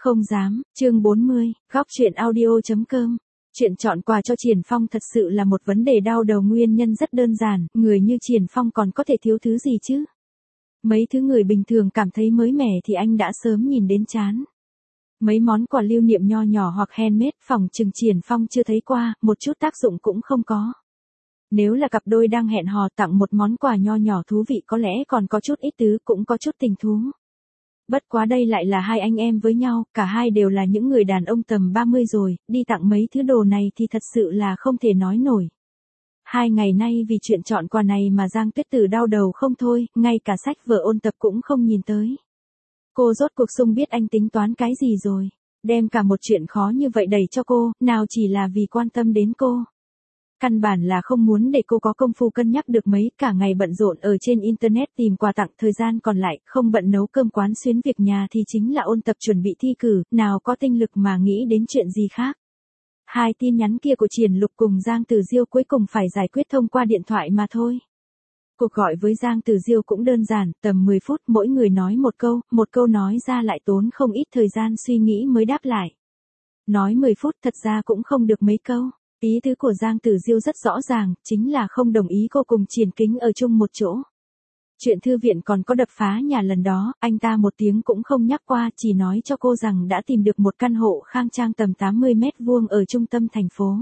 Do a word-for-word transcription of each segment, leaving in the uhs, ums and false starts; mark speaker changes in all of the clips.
Speaker 1: Không dám, chương bốn mươi, góc truyện audio.com. Chuyện chọn quà cho Triển Phong thật sự là một vấn đề đau đầu, nguyên nhân rất đơn giản, người như Triển Phong còn có thể thiếu thứ gì chứ? Mấy thứ người bình thường cảm thấy mới mẻ thì anh đã sớm nhìn đến chán. Mấy món quà lưu niệm nho nhỏ hoặc handmade phỏng chừng Triển Phong chưa thấy qua, một chút tác dụng cũng không có. Nếu là cặp đôi đang hẹn hò tặng một món quà nho nhỏ thú vị có lẽ còn có chút ít tứ, cũng có chút tình thú. Bất quá đây lại là hai anh em với nhau, cả hai đều là những người đàn ông tầm ba mươi rồi, đi tặng mấy thứ đồ này thì thật sự là không thể nói nổi. Hai ngày nay vì chuyện chọn quà này mà Giang Tuyết Tử đau đầu không thôi, ngay cả sách vở ôn tập cũng không nhìn tới. Cô rốt cuộc sung biết anh tính toán cái gì rồi, đem cả một chuyện khó như vậy đẩy cho cô, nào chỉ là vì quan tâm đến cô. Căn bản là không muốn để cô có công phu cân nhắc được mấy, cả ngày bận rộn ở trên internet tìm quà tặng, thời gian còn lại không bận nấu cơm quán xuyến việc nhà thì chính là ôn tập chuẩn bị thi cử, nào có tinh lực mà nghĩ đến chuyện gì khác. Hai tin nhắn kia của Triển Lục cùng Giang Tử Diêu cuối cùng phải giải quyết thông qua điện thoại mà thôi. Cuộc gọi với Giang Tử Diêu cũng đơn giản, tầm mười phút mỗi người nói một câu, một câu nói ra lại tốn không ít thời gian suy nghĩ mới đáp lại. Nói mười phút thật ra cũng không được mấy câu. Ý tứ của Giang Tử Diêu rất rõ ràng, chính là không đồng ý cô cùng Triển Kính ở chung một chỗ. Chuyện thư viện còn có đập phá nhà lần đó, anh ta một tiếng cũng không nhắc qua, chỉ nói cho cô rằng đã tìm được một căn hộ khang trang tầm tám mươi mét vuông ở trung tâm thành phố.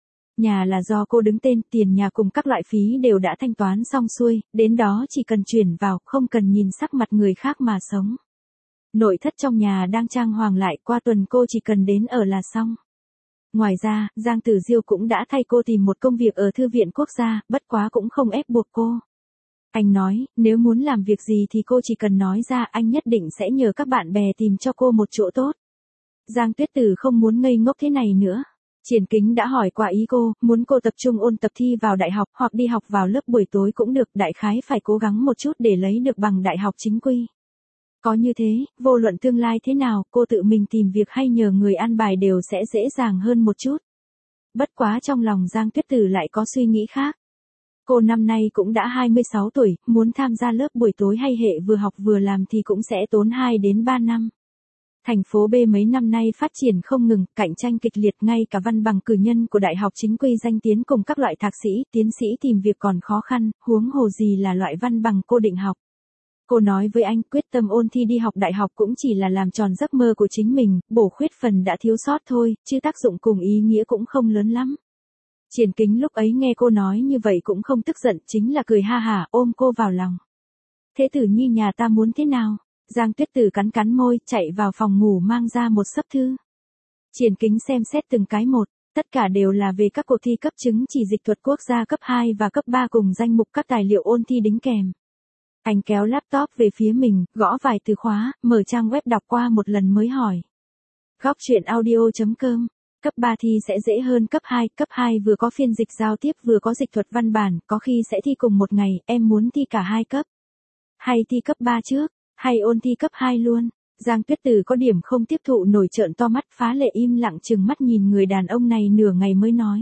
Speaker 1: Nhà là do cô đứng tên, tiền nhà cùng các loại phí đều đã thanh toán xong xuôi, đến đó chỉ cần chuyển vào, không cần nhìn sắc mặt người khác mà sống. Nội thất trong nhà đang trang hoàng lại, qua tuần cô chỉ cần đến ở là xong. Ngoài ra, Giang Tử Diêu cũng đã thay cô tìm một công việc ở Thư viện Quốc gia, bất quá cũng không ép buộc cô. Anh nói, nếu muốn làm việc gì thì cô chỉ cần nói ra, anh nhất định sẽ nhờ các bạn bè tìm cho cô một chỗ tốt. Giang Tuyết Tử không muốn ngây ngốc thế này nữa. Triển Kính đã hỏi qua ý cô, muốn cô tập trung ôn tập thi vào đại học hoặc đi học vào lớp buổi tối cũng được, đại khái phải cố gắng một chút để lấy được bằng đại học chính quy. Có như thế, vô luận tương lai thế nào, cô tự mình tìm việc hay nhờ người an bài đều sẽ dễ dàng hơn một chút. Bất quá trong lòng Giang Tuyết Tử lại có suy nghĩ khác. Cô năm nay cũng đã hai mươi sáu tuổi, muốn tham gia lớp buổi tối hay hệ vừa học vừa làm thì cũng sẽ tốn hai đến ba năm. Thành phố B mấy năm nay phát triển không ngừng, cạnh tranh kịch liệt, ngay cả văn bằng cử nhân của đại học chính quy danh tiến cùng các loại thạc sĩ, tiến sĩ tìm việc còn khó khăn, huống hồ gì là loại văn bằng cô định học. Cô nói với anh quyết tâm ôn thi đi học đại học cũng chỉ là làm tròn giấc mơ của chính mình, bổ khuyết phần đã thiếu sót thôi, chứ tác dụng cùng ý nghĩa cũng không lớn lắm. Triển Kính lúc ấy nghe cô nói như vậy cũng không tức giận, chính là cười ha hả, ôm cô vào lòng. Thế Tử Nhi nhà ta muốn thế nào? Giang Tuyết Tử cắn cắn môi, chạy vào phòng ngủ mang ra một xấp thư. Triển Kính xem xét từng cái một, tất cả đều là về các cuộc thi cấp chứng chỉ dịch thuật quốc gia cấp hai và cấp ba cùng danh mục các tài liệu ôn thi đính kèm. Anh kéo laptop về phía mình, gõ vài từ khóa, mở trang web đọc qua một lần mới hỏi. Góc truyện audio.com, cấp ba thi sẽ dễ hơn cấp hai, cấp hai vừa có phiên dịch giao tiếp vừa có dịch thuật văn bản, có khi sẽ thi cùng một ngày, em muốn thi cả hai cấp. Hay thi cấp ba trước, hay ôn thi cấp hai luôn. Giang Tuyết Tử có điểm không tiếp thụ nổi, trợn to mắt phá lệ im lặng chừng mắt nhìn người đàn ông này nửa ngày mới nói.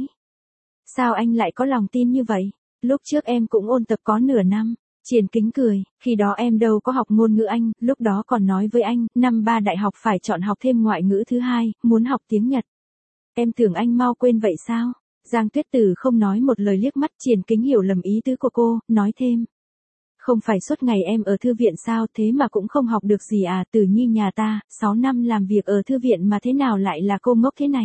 Speaker 1: Sao anh lại có lòng tin như vậy? Lúc trước em cũng ôn tập có nửa năm. Triển Kính cười, khi đó em đâu có học ngôn ngữ Anh, lúc đó còn nói với anh, năm ba đại học phải chọn học thêm ngoại ngữ thứ hai, muốn học tiếng Nhật. Em tưởng anh mau quên vậy sao? Giang Tuyết Tử không nói một lời, liếc mắt. Triển Kính hiểu lầm ý tứ của cô, nói thêm. Không phải suốt ngày em ở thư viện sao, thế mà cũng không học được gì à? Tử Nhi nhà ta, sáu năm làm việc ở thư viện mà thế nào lại là cô ngốc thế này?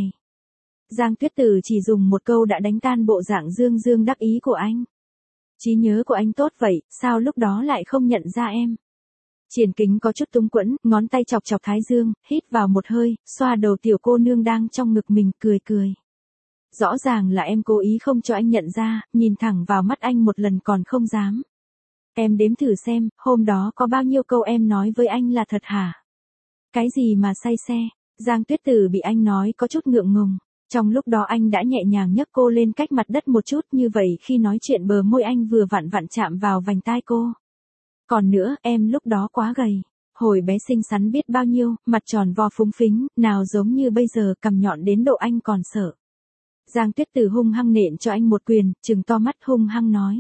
Speaker 1: Giang Tuyết Tử chỉ dùng một câu đã đánh tan bộ dạng dương dương đắc ý của anh. Trí nhớ của anh tốt vậy, sao lúc đó lại không nhận ra em? Triển Kính có chút túng quẫn, ngón tay chọc chọc thái dương, hít vào một hơi, xoa đầu tiểu cô nương đang trong ngực mình, cười cười. Rõ ràng là em cố ý không cho anh nhận ra, nhìn thẳng vào mắt anh một lần còn không dám. Em đếm thử xem, hôm đó có bao nhiêu câu em nói với anh là thật hả? Cái gì mà say xe? Giang Tuyết Tử bị anh nói có chút ngượng ngùng. Trong lúc đó anh đã nhẹ nhàng nhấc cô lên cách mặt đất một chút, như vậy khi nói chuyện bờ môi anh vừa vặn vặn chạm vào vành tai cô. Còn nữa, em lúc đó quá gầy. Hồi bé xinh xắn biết bao nhiêu, mặt tròn vo phúng phính, nào giống như bây giờ, cằm nhọn đến độ anh còn sợ. Giang Tuyết Tử hung hăng nện cho anh một quyền, trừng to mắt hung hăng nói.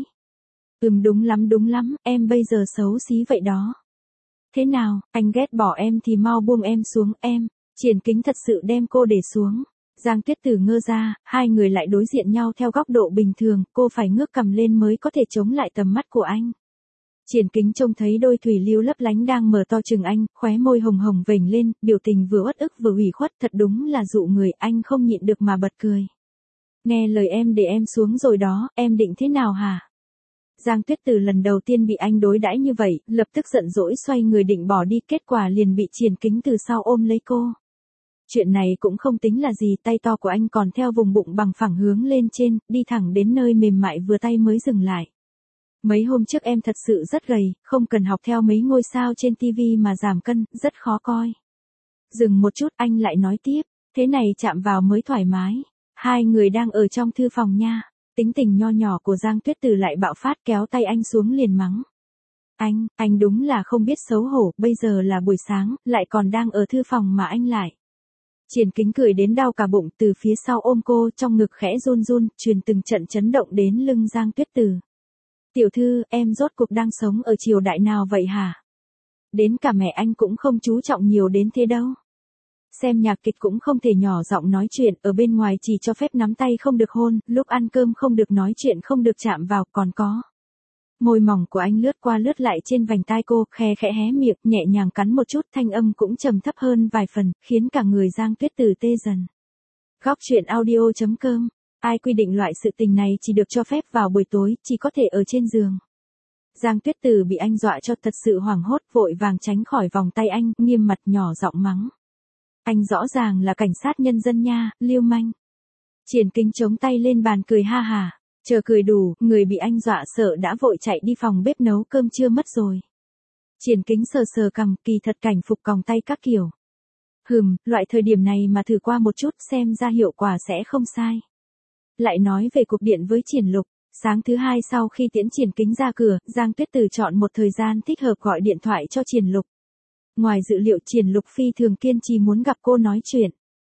Speaker 1: Ừm đúng lắm đúng lắm, em bây giờ xấu xí vậy đó. Thế nào, anh ghét bỏ em thì mau buông em xuống, em. Triển Kính thật sự đem cô để xuống. Giang Tuyết Từ ngơ ra, hai người lại đối diện nhau theo góc độ bình thường, cô phải ngước cằm lên mới có thể chống lại tầm mắt của anh. Triển Kính trông thấy đôi thủy lưu lấp lánh đang mở to chừng anh, khóe môi hồng hồng vểnh lên, biểu tình vừa uất ức vừa ủy khuất, thật đúng là dụ người, anh không nhịn được mà bật cười. Nghe lời em để em xuống rồi đó, em định thế nào hả? Giang Tuyết Từ lần đầu tiên bị anh đối đãi như vậy, lập tức giận dỗi xoay người định bỏ đi, kết quả liền bị Triển Kính từ sau ôm lấy cô. Chuyện này cũng không tính là gì, tay to của anh còn theo vùng bụng bằng phẳng hướng lên trên, đi thẳng đến nơi mềm mại vừa tay mới dừng lại. Mấy hôm trước em thật sự rất gầy, không cần học theo mấy ngôi sao trên tivi mà giảm cân, rất khó coi. Dừng một chút anh lại nói tiếp, thế này chạm vào mới thoải mái. Hai người đang ở trong thư phòng nha. Tính tình nho nhỏ của Giang Tuyết Từ lại bạo phát kéo tay anh xuống liền mắng. Anh, anh đúng là không biết xấu hổ, bây giờ là buổi sáng, lại còn đang ở thư phòng mà anh lại. Triển Kính cười đến đau cả bụng, từ phía sau ôm cô, trong ngực khẽ run run, truyền từng trận chấn động đến lưng Giang Tuyết Từ. Tiểu thư, em rốt cuộc đang sống ở triều đại nào vậy hả? Đến cả mẹ anh cũng không chú trọng nhiều đến thế đâu. Xem nhạc kịch cũng không thể nhỏ giọng nói chuyện, ở bên ngoài chỉ cho phép nắm tay không được hôn, lúc ăn cơm không được nói chuyện không được chạm vào, còn có. Môi mỏng của anh lướt qua lướt lại trên vành tai cô, khe khẽ hé miệng, nhẹ nhàng cắn một chút, thanh âm cũng trầm thấp hơn vài phần, khiến cả người Giang Tuyết Từ tê dần. Góc truyện audio chấm com. Ai quy định loại sự tình này chỉ được cho phép vào buổi tối, chỉ có thể ở trên giường. Giang Tuyết Từ bị anh dọa cho thật sự hoảng hốt, vội vàng tránh khỏi vòng tay anh, nghiêm mặt nhỏ giọng mắng. Anh rõ ràng là cảnh sát nhân dân nha, lưu manh. Triển Kính chống tay lên bàn cười ha hà. Chờ cười đủ, người bị anh dọa sợ đã vội chạy đi phòng bếp nấu cơm trưa mất rồi. Triển Kính sờ sờ cằm, kỳ thật cảnh phục còng tay các kiểu. Hừm, loại thời điểm này mà thử qua một chút xem ra hiệu quả sẽ không sai. Lại nói về cuộc điện với Triển Lục, sáng thứ hai sau khi tiễn Triển Kính ra cửa, Giang Tuyết Từ chọn một thời gian thích hợp gọi điện thoại cho Triển Lục. Ngoài dự liệu Triển Lục phi thường kiên trì muốn gặp cô nói chuyện.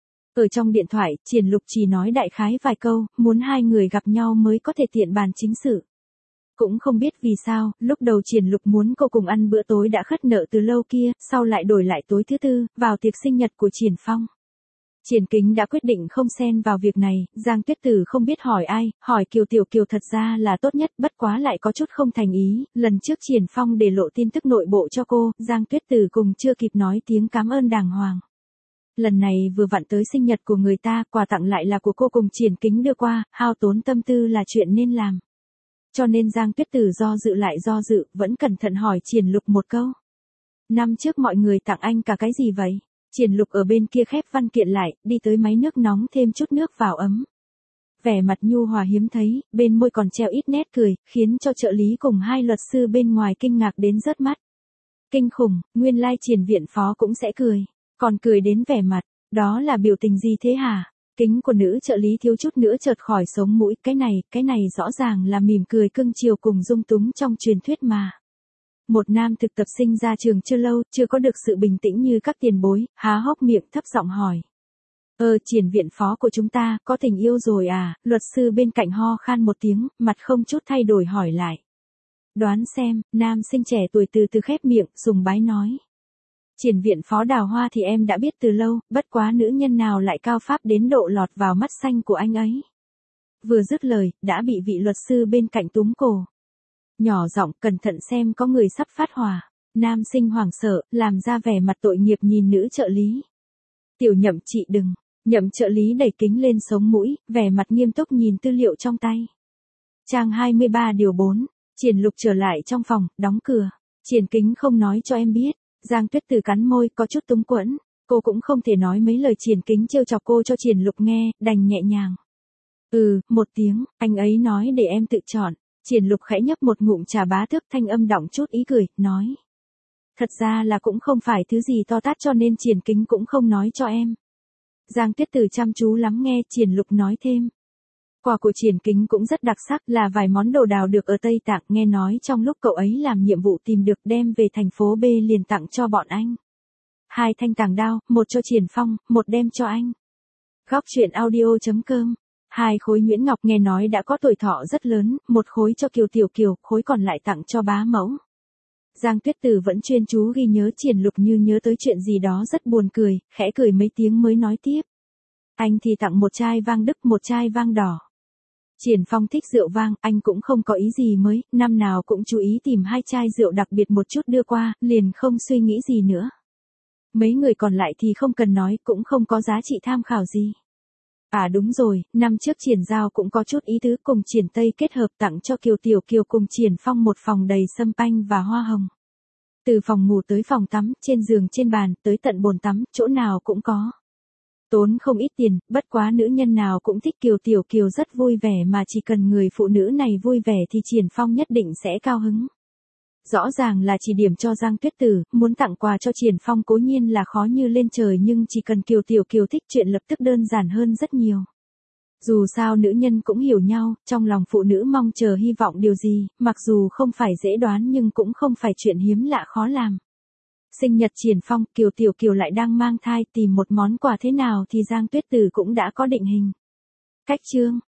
Speaker 1: Ở trong điện thoại, Triển Lục chỉ nói đại khái vài câu, muốn hai người gặp nhau mới có thể tiện bàn chính sự. Cũng không biết vì sao, lúc đầu Triển Lục muốn cô cùng ăn bữa tối đã khất nợ từ lâu kia, sau lại đổi lại tối thứ tư, vào tiệc sinh nhật của Triển Phong. Triển Kính đã quyết định không xen vào việc này, Giang Tuyết Từ không biết hỏi ai, hỏi Kiều Tiểu Kiều thật ra là tốt nhất, bất quá lại có chút không thành ý, lần trước Triển Phong để lộ tin tức nội bộ cho cô, Giang Tuyết Từ cùng chưa kịp nói tiếng cảm ơn đàng hoàng. Lần này vừa vặn tới sinh nhật của người ta, quà tặng lại là của cô cùng Triển Kính đưa qua, hao tốn tâm tư là chuyện nên làm. Cho nên Giang Tuyết Từ do dự lại do dự, vẫn cẩn thận hỏi Triển Lục một câu. Năm trước mọi người tặng anh cả cái gì vậy? Triển Lục ở bên kia khép văn kiện lại, đi tới máy nước nóng thêm chút nước vào ấm. Vẻ mặt nhu hòa hiếm thấy, bên môi còn treo ít nét cười, khiến cho trợ lý cùng hai luật sư bên ngoài kinh ngạc đến rớt mắt. Kinh khủng, nguyên lai Triển viện phó cũng sẽ cười. Còn cười đến vẻ mặt, đó là biểu tình gì thế hả? Kính của nữ trợ lý thiếu chút nữa chợt khỏi sống mũi, cái này, cái này rõ ràng là mỉm cười cưng chiều cùng dung túng trong truyền thuyết mà. Một nam thực tập sinh ra trường chưa lâu, chưa có được sự bình tĩnh như các tiền bối, há hốc miệng thấp giọng hỏi. Ờ, Triển viện phó của chúng ta, có tình yêu rồi à? Luật sư bên cạnh ho khan một tiếng, mặt không chút thay đổi hỏi lại. Đoán xem, nam sinh trẻ tuổi từ từ khép miệng, sùng bái nói. Triển viện phó Đào Hoa thì em đã biết từ lâu, bất quá nữ nhân nào lại cao pháp đến độ lọt vào mắt xanh của anh ấy. Vừa dứt lời, đã bị vị luật sư bên cạnh túm cổ. Nhỏ giọng, cẩn thận xem có người sắp phát hỏa. Nam sinh hoảng sợ, làm ra vẻ mặt tội nghiệp nhìn nữ trợ lý. Tiểu Nhậm chị đừng. Nhậm trợ lý đẩy kính lên sống mũi, vẻ mặt nghiêm túc nhìn tư liệu trong tay. Trang hai mươi ba điều bốn. Triển Lục trở lại trong phòng, đóng cửa. Triển Kính không nói cho em biết. Giang Tuyết Từ cắn môi, có chút túng quẫn. Cô cũng không thể nói mấy lời Triển Kính trêu chọc cô cho Triển Lục nghe, đành nhẹ nhàng. Ừ, một tiếng, anh ấy nói để em tự chọn. Triển Lục khẽ nhấp một ngụm trà bá thước, thanh âm đọng chút ý cười, nói. Thật ra là cũng không phải thứ gì to tát cho nên Triển Kính cũng không nói cho em. Giang Tuyết Từ chăm chú lắng nghe, Triển Lục nói thêm. Quà của Triển Kính cũng rất đặc sắc, là vài món đồ đào được ở Tây Tạng, nghe nói trong lúc cậu ấy làm nhiệm vụ tìm được đem về thành phố B liền tặng cho bọn anh. Hai thanh tàng đao, một cho Triển Phong, một đem cho anh. Góc truyện audio chấm com. Hai khối nhuyễn ngọc nghe nói đã có tuổi thọ rất lớn, một khối cho Kiều Tiểu Kiều, khối còn lại tặng cho bá mẫu. Giang Tuyết Tử vẫn chuyên chú ghi nhớ, Triển Lục như nhớ tới chuyện gì đó rất buồn cười, khẽ cười mấy tiếng mới nói tiếp. Anh thì tặng một chai vang Đức, một chai vang đỏ. Triển Phong thích rượu vang, anh cũng không có ý gì mới, năm nào cũng chú ý tìm hai chai rượu đặc biệt một chút đưa qua, liền không suy nghĩ gì nữa. Mấy người còn lại thì không cần nói, cũng không có giá trị tham khảo gì. À đúng rồi, năm trước Triển Giao cũng có chút ý tứ cùng Triển Tây kết hợp tặng cho Kiều Tiểu Kiều cùng Triển Phong một phòng đầy sâm panh và hoa hồng. Từ phòng ngủ tới phòng tắm, trên giường trên bàn, tới tận bồn tắm, chỗ nào cũng có. Tốn không ít tiền, bất quá nữ nhân nào cũng thích Kiều Tiểu Kiều rất vui vẻ, mà chỉ cần người phụ nữ này vui vẻ thì Triển Phong nhất định sẽ cao hứng. Rõ ràng là chỉ điểm cho Giang Tuyết Tử, muốn tặng quà cho Triển Phong cố nhiên là khó như lên trời, nhưng chỉ cần Kiều Tiểu Kiều thích chuyện lập tức đơn giản hơn rất nhiều. Dù sao nữ nhân cũng hiểu nhau, trong lòng phụ nữ mong chờ hy vọng điều gì, mặc dù không phải dễ đoán nhưng cũng không phải chuyện hiếm lạ khó làm. Sinh nhật Triển Phong, Kiều Tiểu Kiều lại đang mang thai, tìm một món quà thế nào thì Giang Tuyết Tử cũng đã có định hình. Cách chương